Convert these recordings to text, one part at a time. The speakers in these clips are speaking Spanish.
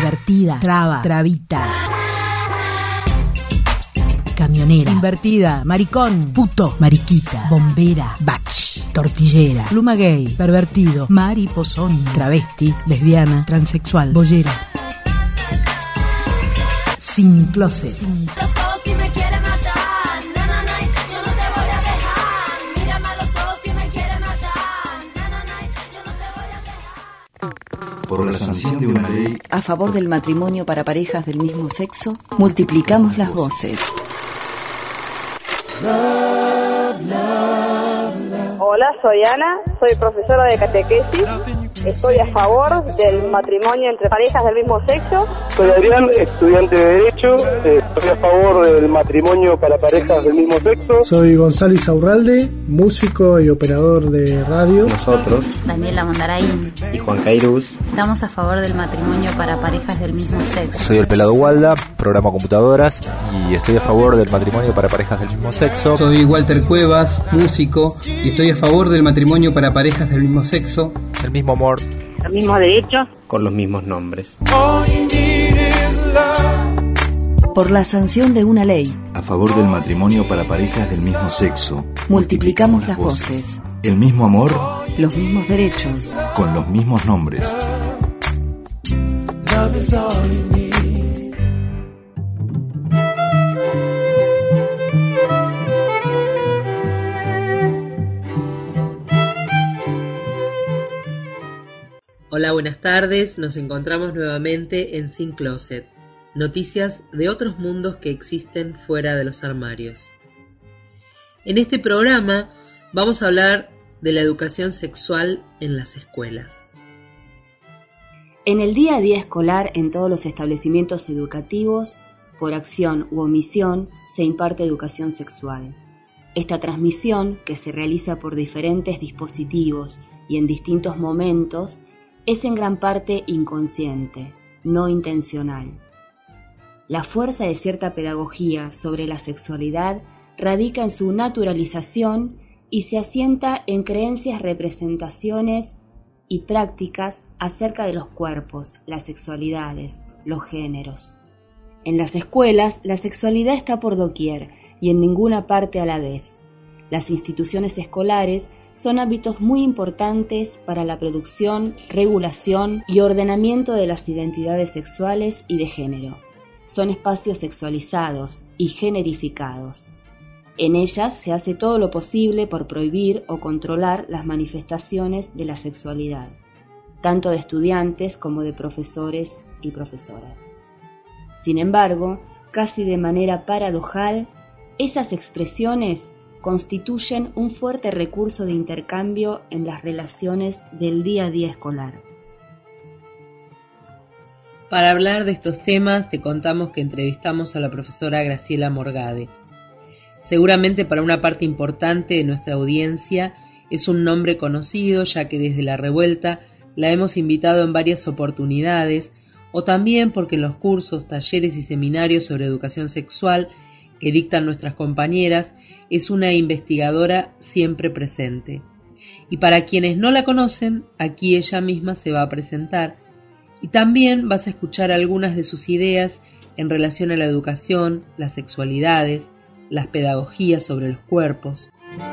divertida, traba, trabita, camionera, invertida, maricón, puto, mariquita, bombera, bach, tortillera, pluma gay, pervertido, mariposón, travesti, lesbiana, transexual, boyera. Sin closet. Por la sanción de una ley a favor del matrimonio para parejas del mismo sexo, multiplicamos las voces. Hola, soy Ana, soy profesora de catequesis. Estoy a favor del matrimonio entre parejas del mismo sexo. Soy Adrián, estudiante de Derecho. Estoy a favor del matrimonio para parejas del mismo sexo. Soy Gonzalo Isaurralde, músico y operador de radio. Nosotros, Daniela Mondaraín y Juan Cairuz, estamos a favor del matrimonio para parejas del mismo sexo. Soy el Pelado Walda, programo computadoras y estoy a favor del matrimonio para parejas del mismo sexo. Soy Walter Cuevas, músico, y estoy a favor del matrimonio para parejas del mismo sexo. El mismo amor, Los mismos derechos. con los mismos nombres. Por la sanción de una ley, a favor del matrimonio para parejas del mismo sexo. multiplicamos las voces. El mismo amor, Los mismos derechos. con los mismos nombres. Hola, buenas tardes. Nos encontramos nuevamente en Sin Closet. Noticias de otros mundos que existen fuera de los armarios. En este programa vamos a hablar de la educación sexual en las escuelas. En el día a día escolar, en todos los establecimientos educativos, por acción u omisión, se imparte educación sexual. Esta transmisión, que se realiza por diferentes dispositivos y en distintos momentos, es en gran parte inconsciente, no intencional. La fuerza de cierta pedagogía sobre la sexualidad radica en su naturalización y se asienta en creencias, representaciones y prácticas acerca de los cuerpos, las sexualidades, los géneros. En las escuelas, la sexualidad está por doquier y en ninguna parte a la vez. Las instituciones escolares son ámbitos muy importantes para la producción, regulación y ordenamiento de las identidades sexuales y de género. Son espacios sexualizados y generificados. En ellas se hace todo lo posible por prohibir o controlar las manifestaciones de la sexualidad, tanto de estudiantes como de profesores y profesoras. Sin embargo, casi de manera paradojal, esas expresiones constituyen un fuerte recurso de intercambio en las relaciones del día a día escolar. Para hablar de estos temas te contamos que entrevistamos a la profesora Graciela Morgade. Seguramente para una parte importante de nuestra audiencia es un nombre conocido, ya que desde la revuelta la hemos invitado en varias oportunidades, o también porque en los cursos, talleres y seminarios sobre educación sexual que dictan nuestras compañeras, es una investigadora siempre presente. Y para quienes no la conocen, aquí ella misma se va a presentar. Y también vas a escuchar algunas de sus ideas en relación a la educación, las sexualidades, las pedagogías sobre los cuerpos.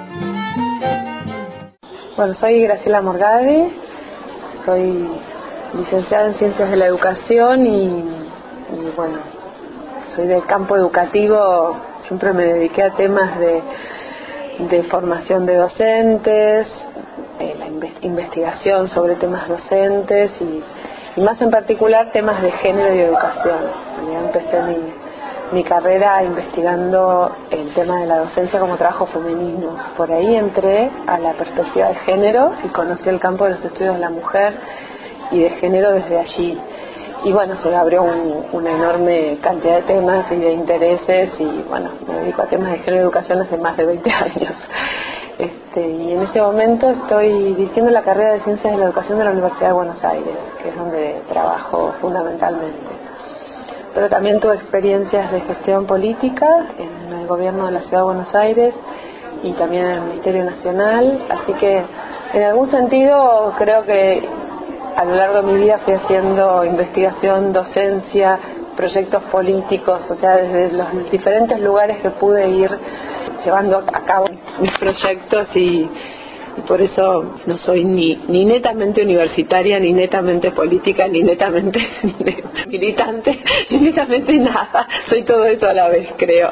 Bueno, soy Graciela Morgade, soy licenciada en Ciencias de la Educación y bueno, soy del campo educativo, siempre me dediqué a temas de formación de docentes, la investigación sobre temas docentes y más en particular temas de género y educación. Yo empecé mi carrera investigando el tema de la docencia como trabajo femenino. Por ahí entré a la perspectiva de género y conocí el campo de los estudios de la mujer y de género desde allí. Y bueno, se abrió una enorme cantidad de temas y de intereses y bueno, me dedico a temas de género y educación hace más de 20 años. Y en este momento estoy dirigiendo la carrera de Ciencias de la Educación de la Universidad de Buenos Aires, que es donde trabajo fundamentalmente. Pero también tuve experiencias de gestión política en el gobierno de la Ciudad de Buenos Aires y también en el Ministerio Nacional, así que en algún sentido creo que a lo largo de mi vida fui haciendo investigación, docencia, proyectos políticos, o sea, desde los diferentes lugares que pude ir llevando a cabo mis proyectos y por eso no soy ni netamente universitaria, ni netamente política, ni netamente militante, ni netamente nada. Soy todo eso a la vez, creo.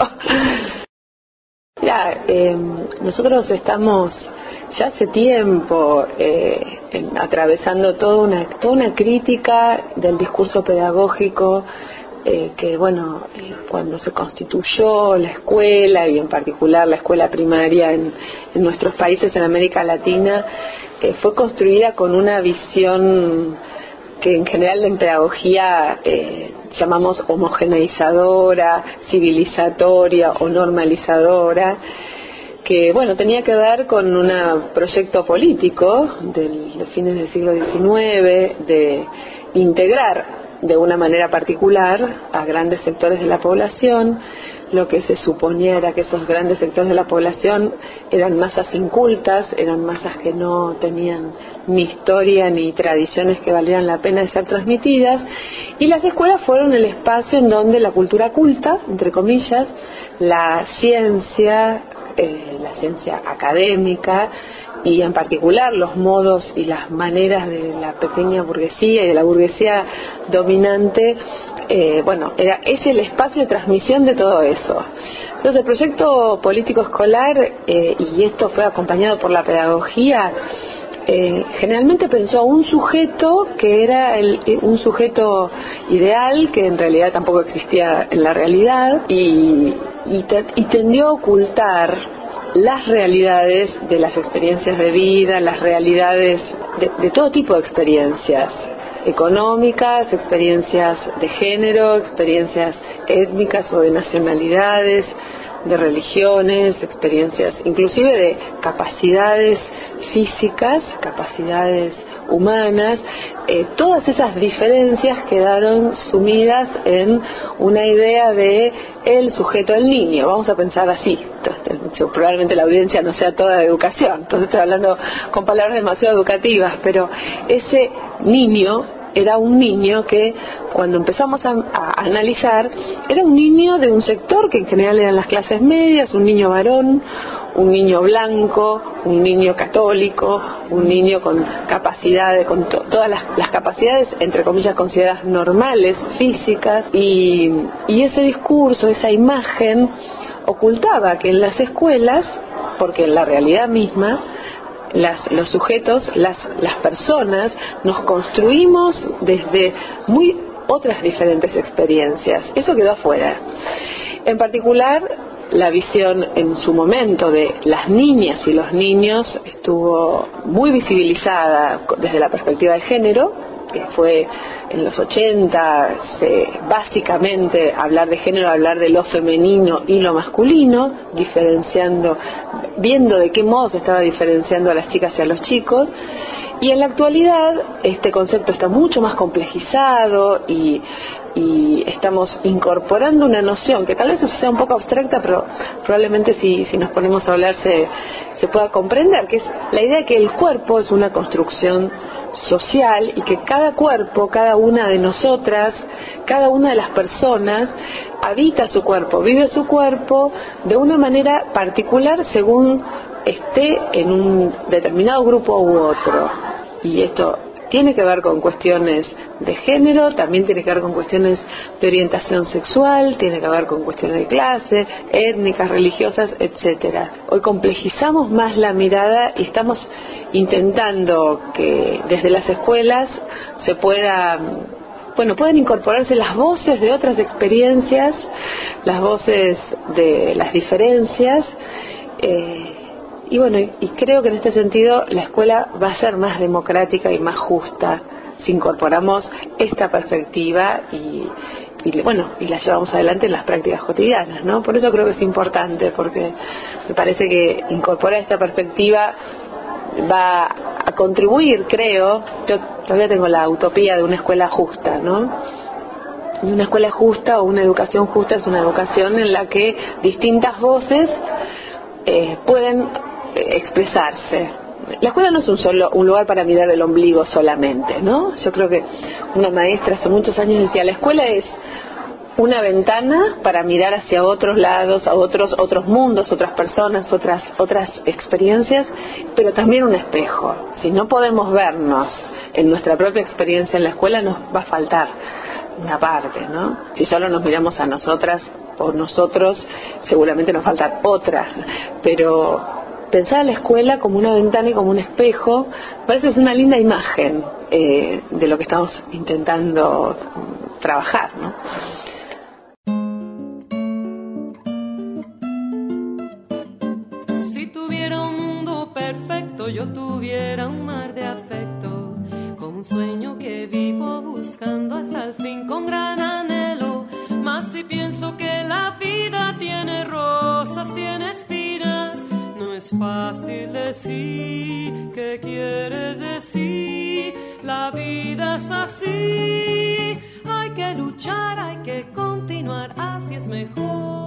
Mira, nosotros estamos ya hace tiempo atravesando toda una crítica del discurso pedagógico que bueno, cuando se constituyó la escuela y en particular la escuela primaria en nuestros países en América Latina, fue construida con una visión que en general en pedagogía llamamos homogeneizadora, civilizatoria o normalizadora, que bueno, tenía que ver con un proyecto político de fines del siglo XIX de integrar de una manera particular a grandes sectores de la población. Lo que se suponía era que esos grandes sectores de la población eran masas incultas, eran masas que no tenían ni historia ni tradiciones que valieran la pena de ser transmitidas, y las escuelas fueron el espacio en donde la cultura culta, entre comillas, la ciencia académica y en particular los modos y las maneras de la pequeña burguesía y de la burguesía dominante, es el espacio de transmisión de todo eso. Entonces el proyecto político escolar, y esto fue acompañado por la pedagogía, generalmente pensó a un sujeto que era un sujeto ideal, que en realidad tampoco existía en la realidad, y tendió a ocultar las realidades de las experiencias de vida, las realidades de todo tipo de experiencias económicas, experiencias de género, experiencias étnicas o de nacionalidades, de religiones, experiencias inclusive de capacidades físicas, capacidades humanas. Todas esas diferencias quedaron sumidas en una idea de el sujeto, el niño, vamos a pensar así. Entonces, probablemente la audiencia no sea toda de educación, entonces estoy hablando con palabras demasiado educativas, pero ese niño era un niño que cuando empezamos a analizar era un niño de un sector que en general eran las clases medias, un niño varón, un niño blanco, un niño católico, un niño con capacidades, con todas las capacidades entre comillas consideradas normales, físicas, y ese discurso, esa imagen ocultaba que en las escuelas, porque en la realidad misma los sujetos, las personas, nos construimos desde muy otras diferentes experiencias. Eso quedó afuera. En particular, la visión en su momento de las niñas y los niños estuvo muy visibilizada desde la perspectiva de género, que fue en los 80, básicamente hablar de género, hablar de lo femenino y lo masculino, diferenciando, viendo de qué modo se estaba diferenciando a las chicas y a los chicos. Y en la actualidad este concepto está mucho más complejizado y estamos incorporando una noción que tal vez sea un poco abstracta, pero probablemente si nos ponemos a hablar se pueda comprender, que es la idea de que el cuerpo es una construcción social y que cada cuerpo, cada una de nosotras, cada una de las personas habita su cuerpo, vive su cuerpo de una manera particular según esté en un determinado grupo u otro. Y esto tiene que ver con cuestiones de género, también tiene que ver con cuestiones de orientación sexual, tiene que ver con cuestiones de clase, étnicas, religiosas, etcétera. Hoy complejizamos más la mirada y estamos intentando que desde las escuelas se puedan incorporarse las voces de otras experiencias, las voces de las diferencias, y creo que en este sentido la escuela va a ser más democrática y más justa si incorporamos esta perspectiva y la llevamos adelante en las prácticas cotidianas, ¿no? Por eso creo que es importante, porque me parece que incorporar esta perspectiva va a contribuir, creo. Yo todavía tengo la utopía de una escuela justa, ¿no? Y una escuela justa o una educación justa es una educación en la que distintas voces pueden expresarse la escuela no es un lugar para mirar el ombligo solamente, ¿no? Yo creo que una maestra hace muchos años decía, la escuela es una ventana para mirar hacia otros lados, a otros mundos, otras personas, otras experiencias, pero también un espejo. Si no podemos vernos en nuestra propia experiencia en la escuela, nos va a faltar una parte, ¿no? Si solo nos miramos a nosotras o nosotros, seguramente nos falta otra, pero pensar a la escuela como una ventana y como un espejo, parece que es una linda imagen de lo que estamos intentando trabajar, ¿no? Si tuviera un mundo perfecto, yo tuviera un mar de afecto, como un sueño que vivo buscando hasta el fin con gran anhelo. Mas si pienso que la vida tiene rosas, tiene espinas, no es fácil decir qué quieres decir. La vida es así, hay que luchar, hay que continuar, así es mejor.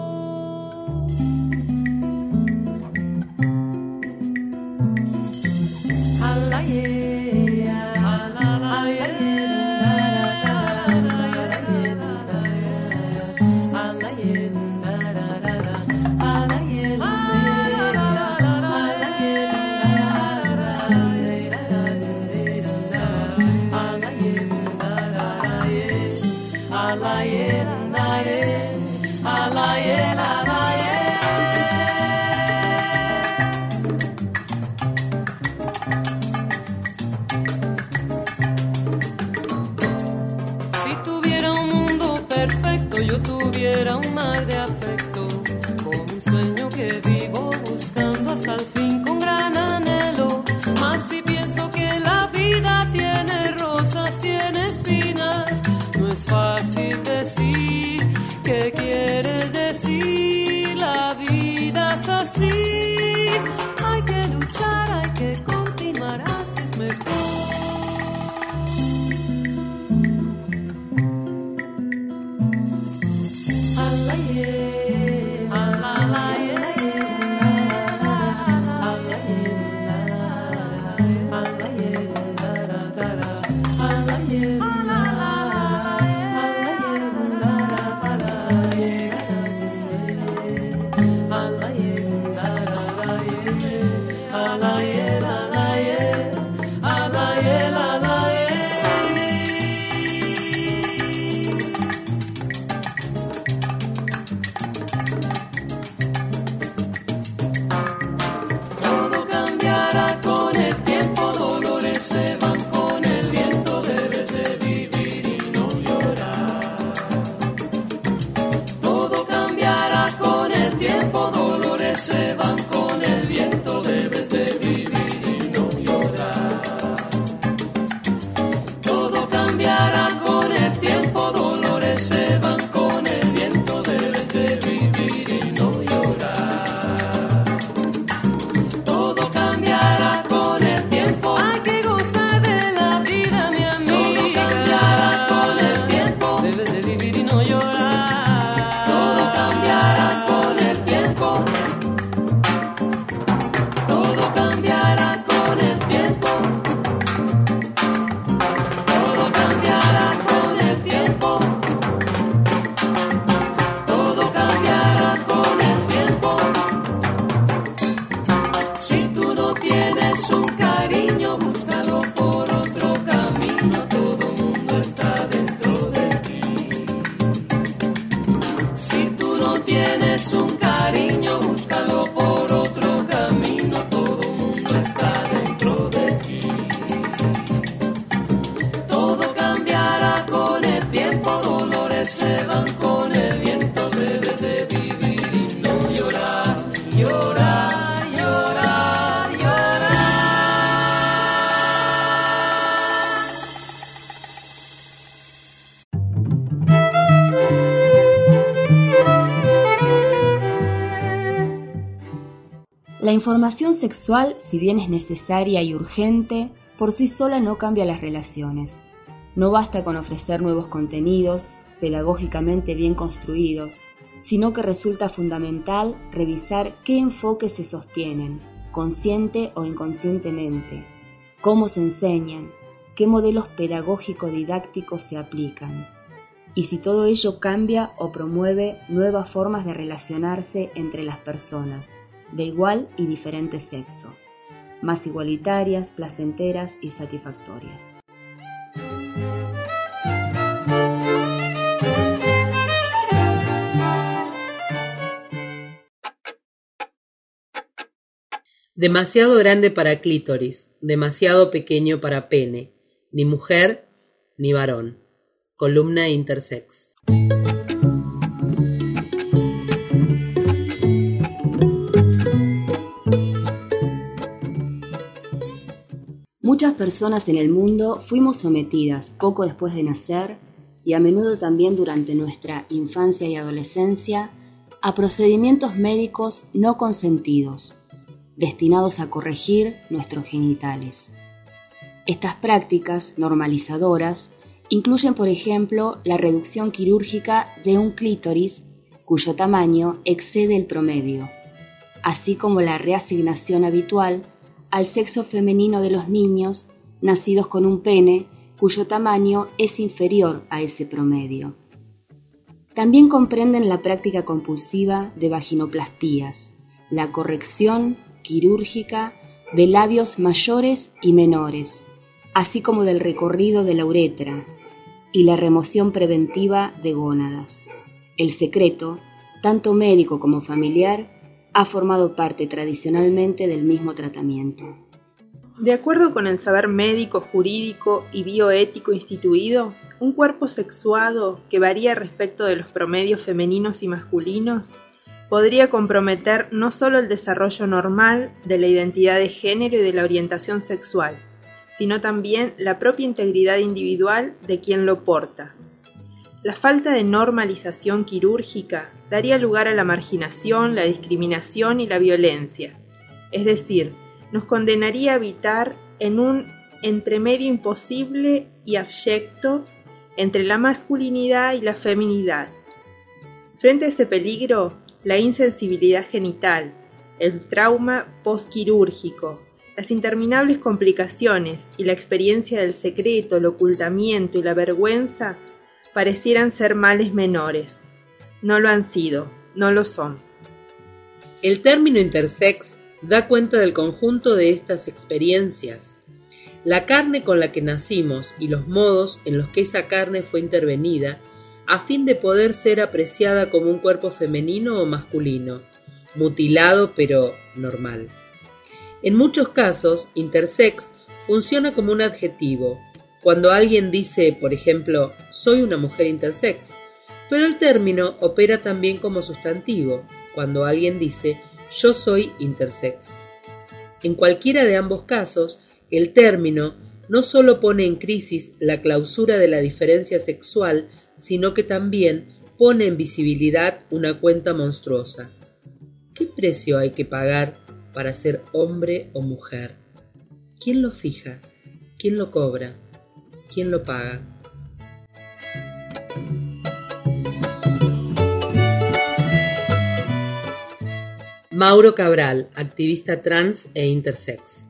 Yo tuviera un mar de afecto, como un sueño que vivo buscando hasta el fin con gran anhelo. Mas si pienso que la vida tiene rosas, tiene espinas, no es fácil decir qué quieres decir. La vida es así, hay que luchar, hay que continuar, así es mejor. La información sexual, si bien es necesaria y urgente, por sí sola no cambia las relaciones. No basta con ofrecer nuevos contenidos, pedagógicamente bien construidos, sino que resulta fundamental revisar qué enfoques se sostienen, consciente o inconscientemente, cómo se enseñan, qué modelos pedagógico-didácticos se aplican, y si todo ello cambia o promueve nuevas formas de relacionarse entre las personas de igual y diferente sexo, más igualitarias, placenteras y satisfactorias. Demasiado grande para clítoris, demasiado pequeño para pene, ni mujer ni varón. Columna intersex. Muchas personas en el mundo fuimos sometidas poco después de nacer y a menudo también durante nuestra infancia y adolescencia a procedimientos médicos no consentidos, destinados a corregir nuestros genitales. Estas prácticas normalizadoras incluyen, por ejemplo, la reducción quirúrgica de un clítoris cuyo tamaño excede el promedio, así como la reasignación habitual al sexo femenino de los niños nacidos con un pene cuyo tamaño es inferior a ese promedio. También comprenden la práctica compulsiva de vaginoplastías, la corrección quirúrgica de labios mayores y menores, así como del recorrido de la uretra y la remoción preventiva de gónadas. El secreto, tanto médico como familiar, ha formado parte tradicionalmente del mismo tratamiento. De acuerdo con el saber médico, jurídico y bioético instituido, un cuerpo sexuado que varía respecto de los promedios femeninos y masculinos podría comprometer no solo el desarrollo normal de la identidad de género y de la orientación sexual, sino también la propia integridad individual de quien lo porta. La falta de normalización quirúrgica daría lugar a la marginación, la discriminación y la violencia, es decir, nos condenaría a habitar en un entremedio imposible y abyecto entre la masculinidad y la feminidad. Frente a ese peligro, la insensibilidad genital, el trauma postquirúrgico, las interminables complicaciones y la experiencia del secreto, el ocultamiento y la vergüenza parecieran ser males menores. No lo han sido, no lo son. El término intersex da cuenta del conjunto de estas experiencias. La carne con la que nacimos y los modos en los que esa carne fue intervenida a fin de poder ser apreciada como un cuerpo femenino o masculino, mutilado pero normal. En muchos casos, intersex funciona como un adjetivo. Cuando alguien dice, por ejemplo, soy una mujer intersex, pero el término opera también como sustantivo, cuando alguien dice, yo soy intersex. En cualquiera de ambos casos, el término no solo pone en crisis la clausura de la diferencia sexual, sino que también pone en visibilidad una cuenta monstruosa. ¿Qué precio hay que pagar para ser hombre o mujer? ¿Quién lo fija? ¿Quién lo cobra? ¿Quién lo paga? Mauro Cabral, activista trans e intersex.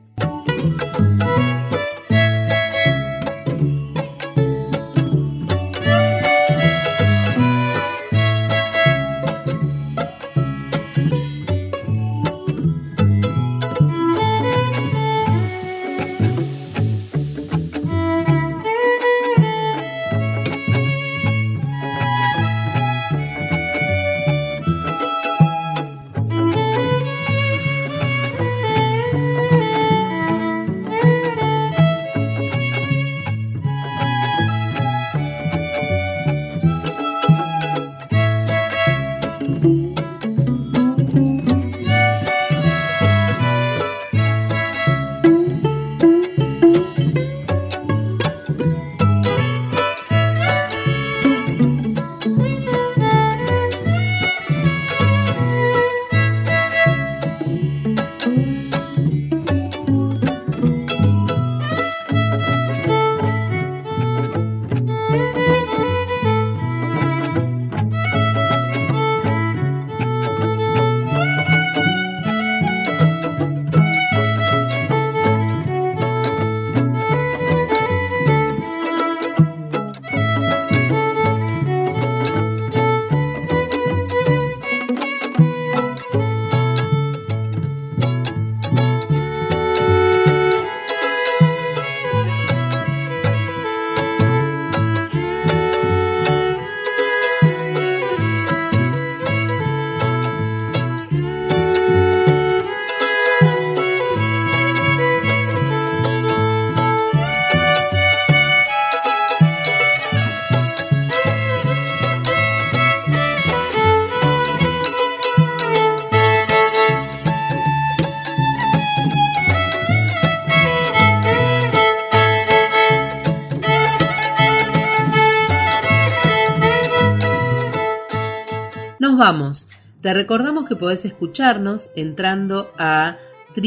Nos vamos. Te recordamos que podés escucharnos entrando a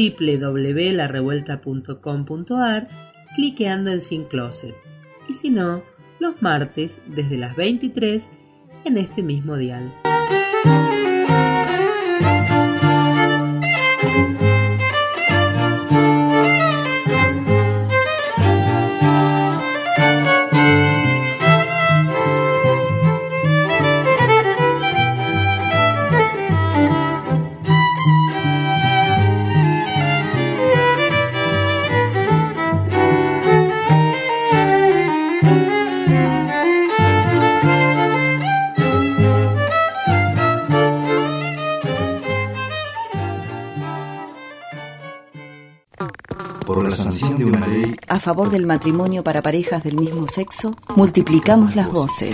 www.larevuelta.com.ar, cliqueando en Sin Closet. Y si no, los martes desde las 23 en este mismo dial. Por la sanción de una ley a favor del matrimonio para parejas del mismo sexo, multiplicamos las voces.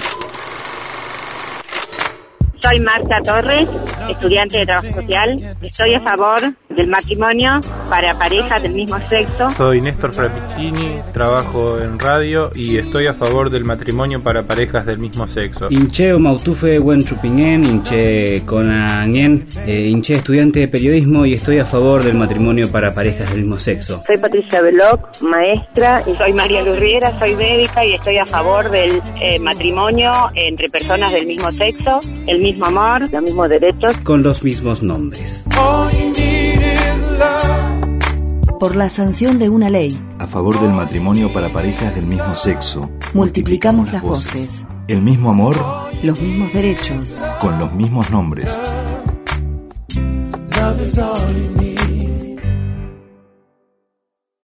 Soy Marta Torres, estudiante de Trabajo Social. Estoy a favor del matrimonio para parejas del mismo sexo. Soy Néstor Frappicini, trabajo en radio y estoy a favor del matrimonio para parejas del mismo sexo. Inche Mautufe Wenchupingen, Inche Conangen, Inche estudiante de periodismo y estoy a favor del matrimonio para parejas del mismo sexo. Soy Patricia Beloc, maestra. Y soy María Luz Riera, soy médica y estoy a favor del matrimonio entre personas del mismo sexo, el mismo amor, los mismos derechos, con los mismos nombres. Por la sanción de una ley a favor del matrimonio para parejas del mismo sexo, multiplicamos las voces. El mismo amor, los mismos derechos, con los mismos nombres. Love is all you need.